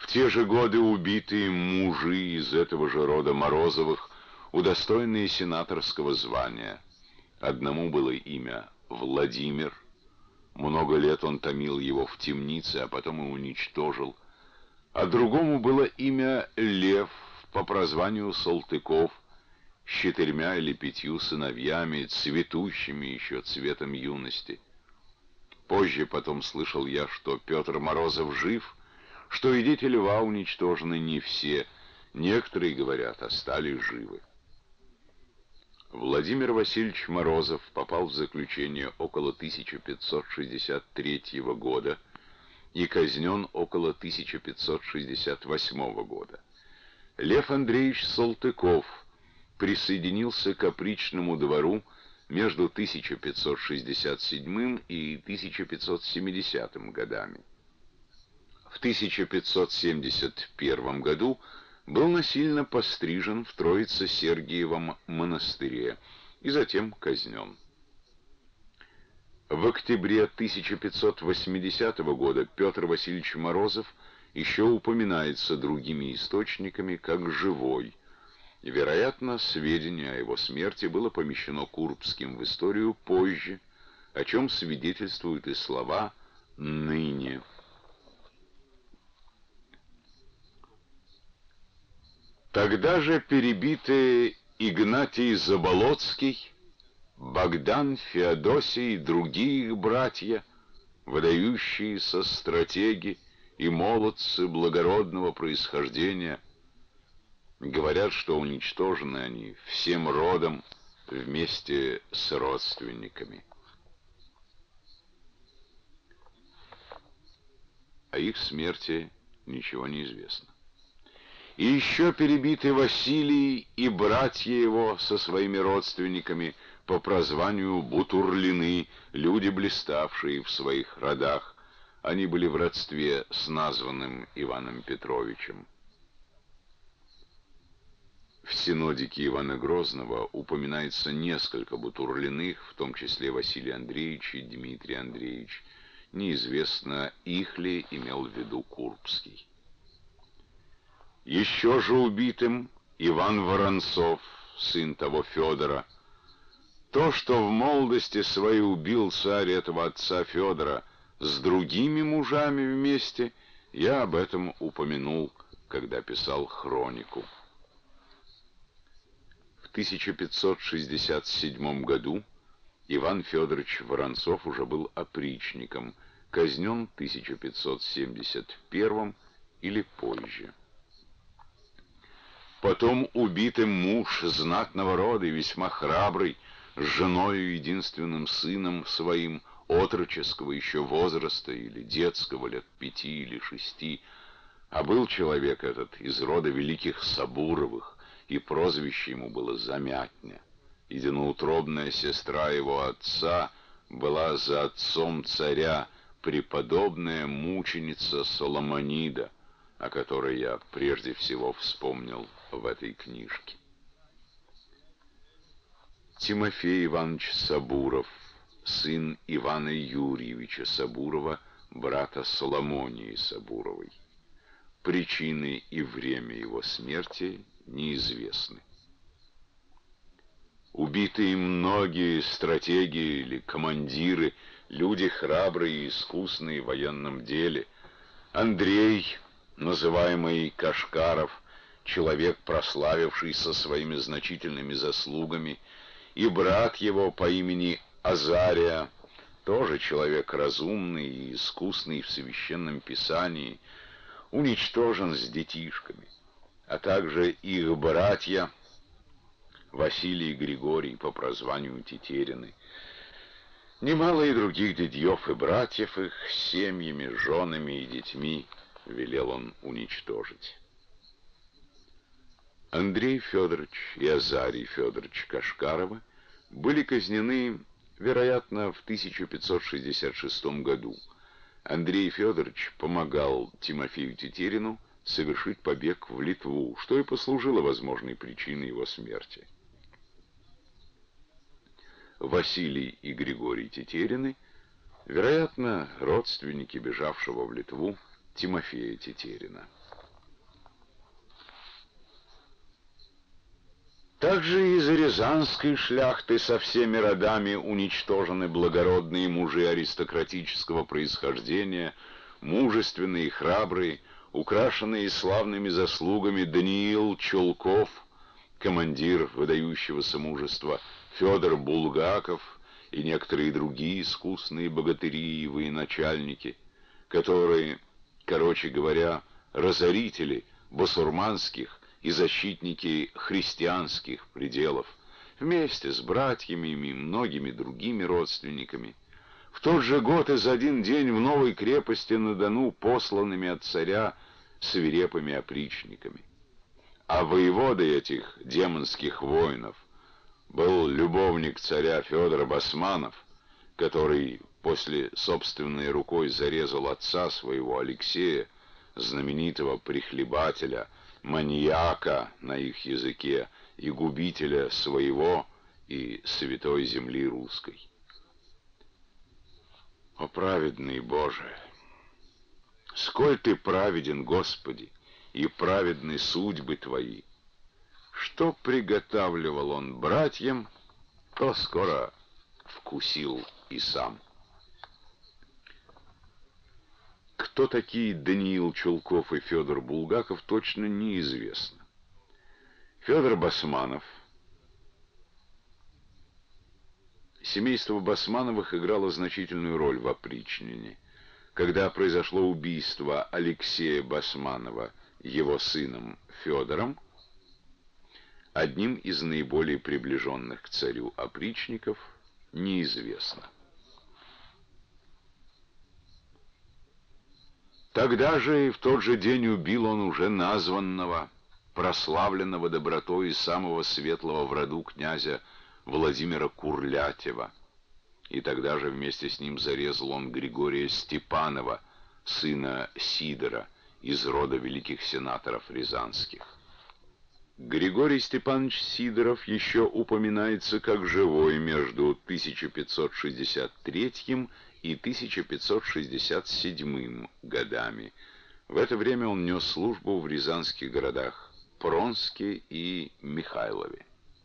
те же годы убитые мужи из этого же рода Морозовых, удостоенные сенаторского звания. Одному было имя Владимир. Много лет он томил его в темнице, а потом и уничтожил. А другому было имя Лев по прозванию Салтыков, с 4 или 5 сыновьями, цветущими еще цветом юности. Позже потом слышал я, что Петр Морозов жив, что и дети Льва уничтожены не все, некоторые, говорят, остались живы. Владимир Васильевич Морозов попал в заключение около 1563 года и казнен около 1568 года. Лев Андреевич Салтыков присоединился к опричному двору между 1567 и 1570 годами. В 1571 году был насильно пострижен в Троице-Сергиевом монастыре и затем казнен. В октябре 1580 года Петр Васильевич Морозов еще упоминается другими источниками как живой. Вероятно, сведения о его смерти было помещено Курбским в историю позже, о чем свидетельствуют и слова «ныне». Тогда же перебитые Игнатий Заболоцкий, Богдан, Феодосий и другие их братья, выдающиеся стратеги и молодцы благородного происхождения, говорят, что уничтожены они всем родом вместе с родственниками. О их смерти ничего не известно. И еще перебиты Василий и братья его со своими родственниками по прозванию Бутурлины, люди, блиставшие в своих родах. Они были в родстве с названным Иваном Петровичем. В синодике Ивана Грозного упоминается несколько Бутурлиных, в том числе Василий Андреевич и Дмитрий Андреевич. Неизвестно, их ли имел в виду Курбский. Еще же убитым Иван Воронцов, сын того Федора. То, что в молодости своей убил царь этого отца Федора с другими мужами вместе, я об этом упомянул, когда писал хронику. В 1567 году Иван Федорович Воронцов уже был опричником, казнен в 1571 или позже. Потом убитым муж знатного рода и весьма храбрый, с женою единственным сыном своим, отроческого еще возраста или детского, лет 5 или 6, а был человек этот из рода великих Сабуровых, и прозвище ему было Замятня. Единоутробная сестра его отца была за отцом царя преподобная мученица Соломонида, о которой я прежде всего вспомнил в этой книжке. Тимофей Иванович Сабуров, сын Ивана Юрьевича Сабурова, брата Соломонии Сабуровой. Причины и время его смерти неизвестны. Убитые многие стратеги или командиры, люди храбрые и искусные в военном деле. Андрей, называемый Кашкаров, человек, прославившийся своими значительными заслугами, и брат его по имени Азария, тоже человек разумный и искусный в священном писании, уничтожен с детишками, а также их братья Василий и Григорий по прозванию Тетерины. Немало и других дядьев и братьев их с семьями, женами и детьми велел он уничтожить. Андрей Федорович и Азарий Федорович Кашкаровы были казнены, вероятно, в 1566 году. Андрей Федорович помогал Тимофею Тетерину совершить побег в Литву, что и послужило возможной причиной его смерти. Василий и Григорий Тетерины, вероятно, родственники бежавшего в Литву Тимофея Тетерина. Также из рязанской шляхты со всеми родами уничтожены благородные мужи аристократического происхождения, мужественные и храбрые, украшенные славными заслугами Даниил Чулков, командир выдающегося мужества, Федор Булгаков и некоторые другие искусные богатыри и военачальники, которые, короче говоря, разорители басурманских и защитники христианских пределов, вместе с братьями и многими другими родственниками, в тот же год и за один день в новой крепости на Дону посланными от царя свирепыми опричниками. А воеводой этих демонских воинов был любовник царя Федора Басманов, который после собственной рукой зарезал отца своего Алексея, знаменитого прихлебателя, маньяка на их языке и губителя своего и святой земли русской. О праведный Боже! Сколь Ты праведен, Господи, и праведны судьбы Твои! Что приготавливал Он братьям, то скоро вкусил и сам. Кто такие Даниил Чулков и Федор Булгаков, точно неизвестно. Федор Басманов. Семейство Басмановых играло значительную роль в опричнине. Когда произошло убийство Алексея Басманова его сыном Федором, одним из наиболее приближенных к царю опричников, неизвестно. Тогда же и в тот же день убил он уже названного, прославленного добротой и самого светлого в роду князя Владимира Курлятева. И тогда же вместе с ним зарезал он Григория Степанова, сына Сидора, из рода великих сенаторов рязанских. Григорий Степанович Сидоров еще упоминается как живой между 1563 и 1567 годами. В это время он нес службу в рязанских городах Пронске и Михайлове.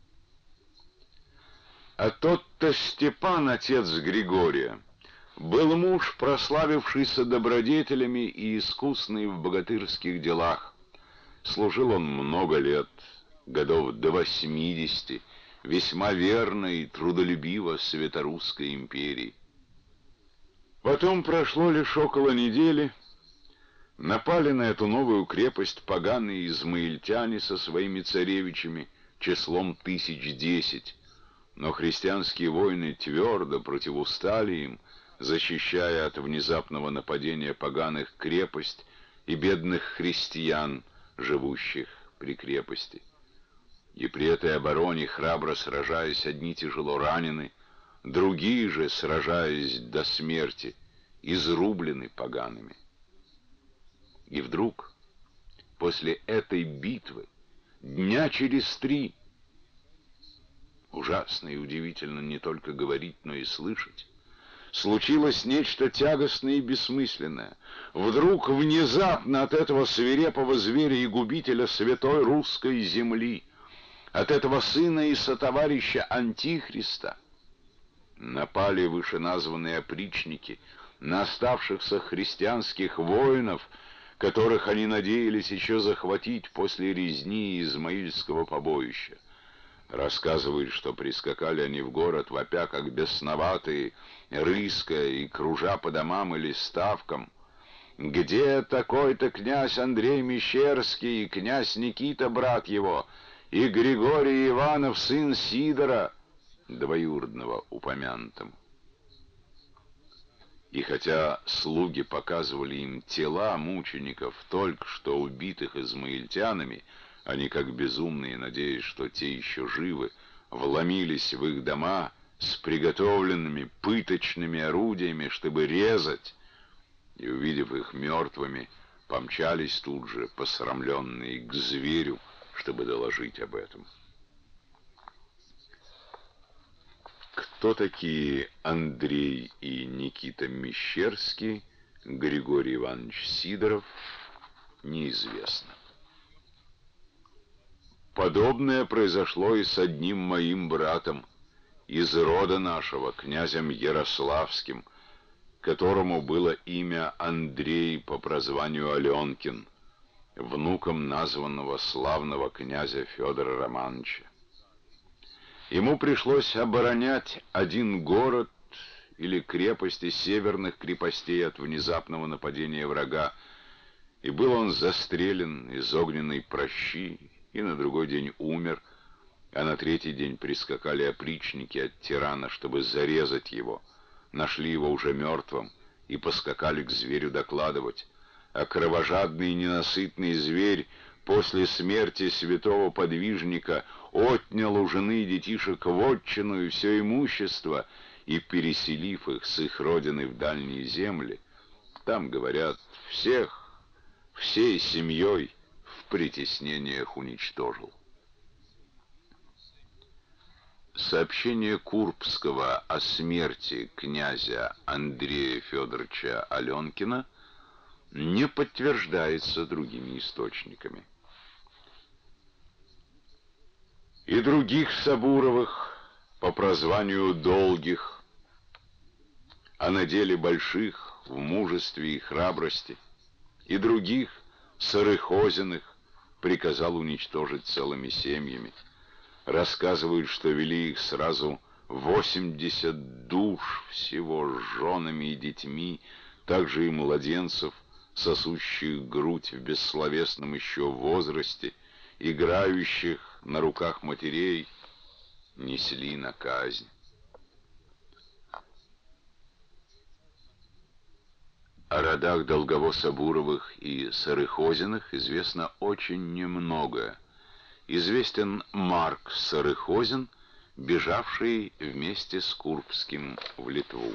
А тот-то Степан, отец Григория, был муж, прославившийся добродетелями и искусный в богатырских делах. Служил он много лет, годов до 80, весьма верно и трудолюбиво Святорусской империи. Потом прошло лишь около недели, напали на эту новую крепость поганые измаильтяне со своими царевичами числом 1010, но христианские воины твердо противустали им, защищая от внезапного нападения поганых крепость и бедных христиан, живущих при крепости. И при этой обороне, храбро сражаясь, одни тяжело ранены, другие же, сражаясь до смерти, изрублены погаными. И вдруг, после этой битвы, дня через 3, ужасно и удивительно не только говорить, но и слышать, случилось нечто тягостное и бессмысленное. Вдруг, внезапно от этого свирепого зверя и губителя святой русской земли, от этого сына и сотоварища Антихриста, напали вышеназванные опричники на оставшихся христианских воинов, которых они надеялись еще захватить после резни Измаильского побоища. Рассказывают, что прискакали они в город, вопя как бесноватые, рыская и кружа по домам или ставкам. «Где такой-то князь Андрей Мещерский, и князь Никита, брат его, и Григорий Иванов, сын Сидора, двоюродного упомянутым?» И хотя слуги показывали им тела мучеников, только что убитых измаильтянами, они, как безумные, надеясь, что те еще живы, вломились в их дома с приготовленными пыточными орудиями, чтобы резать, и, увидев их мертвыми, помчались тут же, посрамленные, к зверю, чтобы доложить об этом. Кто такие Андрей и Никита Мещерский, Григорий Иванович Сидоров, неизвестно. Подобное произошло и с одним моим братом из рода нашего, князем Ярославским, которому было имя Андрей по прозванию Аленкин, внуком названного славного князя Федора Романовича. Ему пришлось оборонять один город или крепости северных крепостей от внезапного нападения врага, и был он застрелен из огненной пращи, и на другой день умер, а на третий день прискакали опричники от тирана, чтобы зарезать его. Нашли его уже мертвым и поскакали к зверю докладывать. А кровожадный и ненасытный зверь после смерти святого подвижника отнял у жены и детишек вотчину и все имущество, и, переселив их с их родины в дальние земли, там, говорят, всей семьей в притеснениях уничтожил. Сообщение Курбского о смерти князя Андрея Федоровича Аленкина не подтверждается другими источниками. И других Сабуровых по прозванию Долгих, а на деле больших в мужестве и храбрости, и других Сарыхозиных приказал уничтожить целыми семьями. Рассказывают, что вели их сразу 80 душ всего с женами и детьми, также и младенцев, сосущих грудь в бессловесном еще возрасте, играющих на руках матерей, несли на казнь. О родах Долгово-Сабуровых и Сарыхозиных известно очень немного. Известен Марк Сарыхозин, бежавший вместе с Курбским в Литву.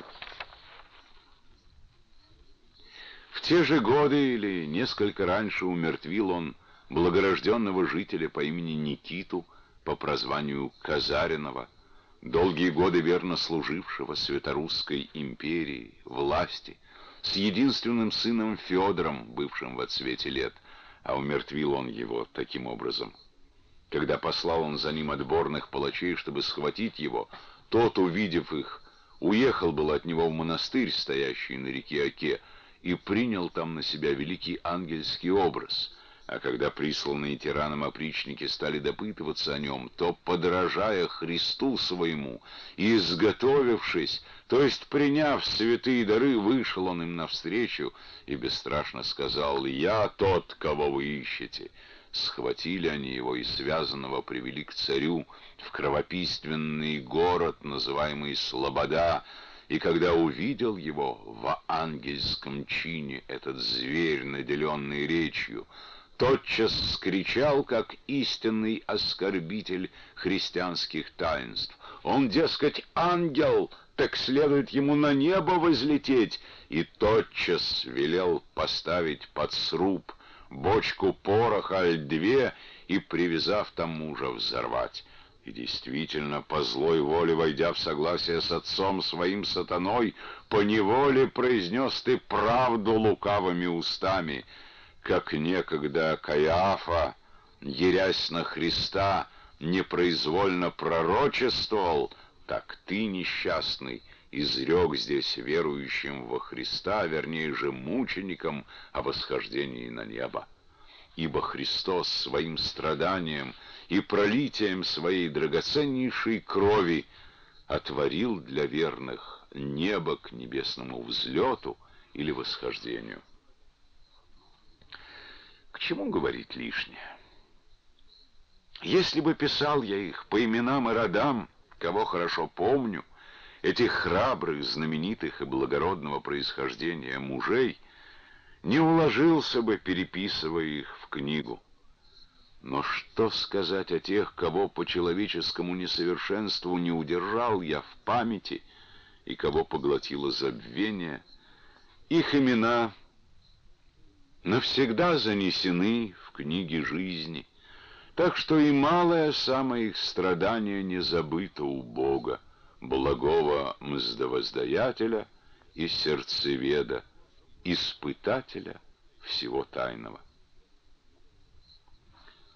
В те же годы или несколько раньше умертвил он благорожденного жителя по имени Никиту, по прозванию Казаринова, долгие годы верно служившего Святорусской империи, власти, с единственным сыном Федором, бывшим в отсвете лет, а умертвил он его таким образом. Когда послал он за ним отборных палачей, чтобы схватить его, тот, увидев их, уехал был от него в монастырь, стоящий на реке Оке, и принял там на себя великий ангельский образ. А когда присланные тираном опричники стали допытываться о нем, то, подражая Христу своему и изготовившись, то есть приняв святые дары, вышел он им навстречу и бесстрашно сказал: «Я тот, кого вы ищете». Схватили они его и связанного привели к царю в кровопийственный город, называемый Слобода, и когда увидел его в ангельском чине этот зверь, наделенный речью, тотчас вскричал, как истинный оскорбитель христианских таинств: «Он, дескать, ангел, так следует ему на небо возлететь!» И тотчас велел поставить под сруб бочку пороха аль две и, привязав там мужа, взорвать. И действительно, по злой воле, войдя в согласие с отцом своим сатаной, поневоле произнес ты правду лукавыми устами, как некогда Каиафа, ярясь на Христа, непроизвольно пророчествовал, так ты, несчастный, изрек здесь верующим во Христа, вернее же мученикам, о восхождении на небо. Ибо Христос своим страданием и пролитием своей драгоценнейшей крови отворил для верных небо к небесному взлету или восхождению. К чему говорить лишнее? Если бы писал я их по именам и родам, кого хорошо помню, этих храбрых, знаменитых и благородного происхождения мужей, не уложился бы, переписывая их в книгу. Но что сказать о тех, кого по человеческому несовершенству не удержал я в памяти и кого поглотило забвение? Их имена навсегда занесены в книги жизни, так что и малое самое их страдание не забыто у Бога, благого мздовоздаятеля и сердцеведа, испытателя всего тайного.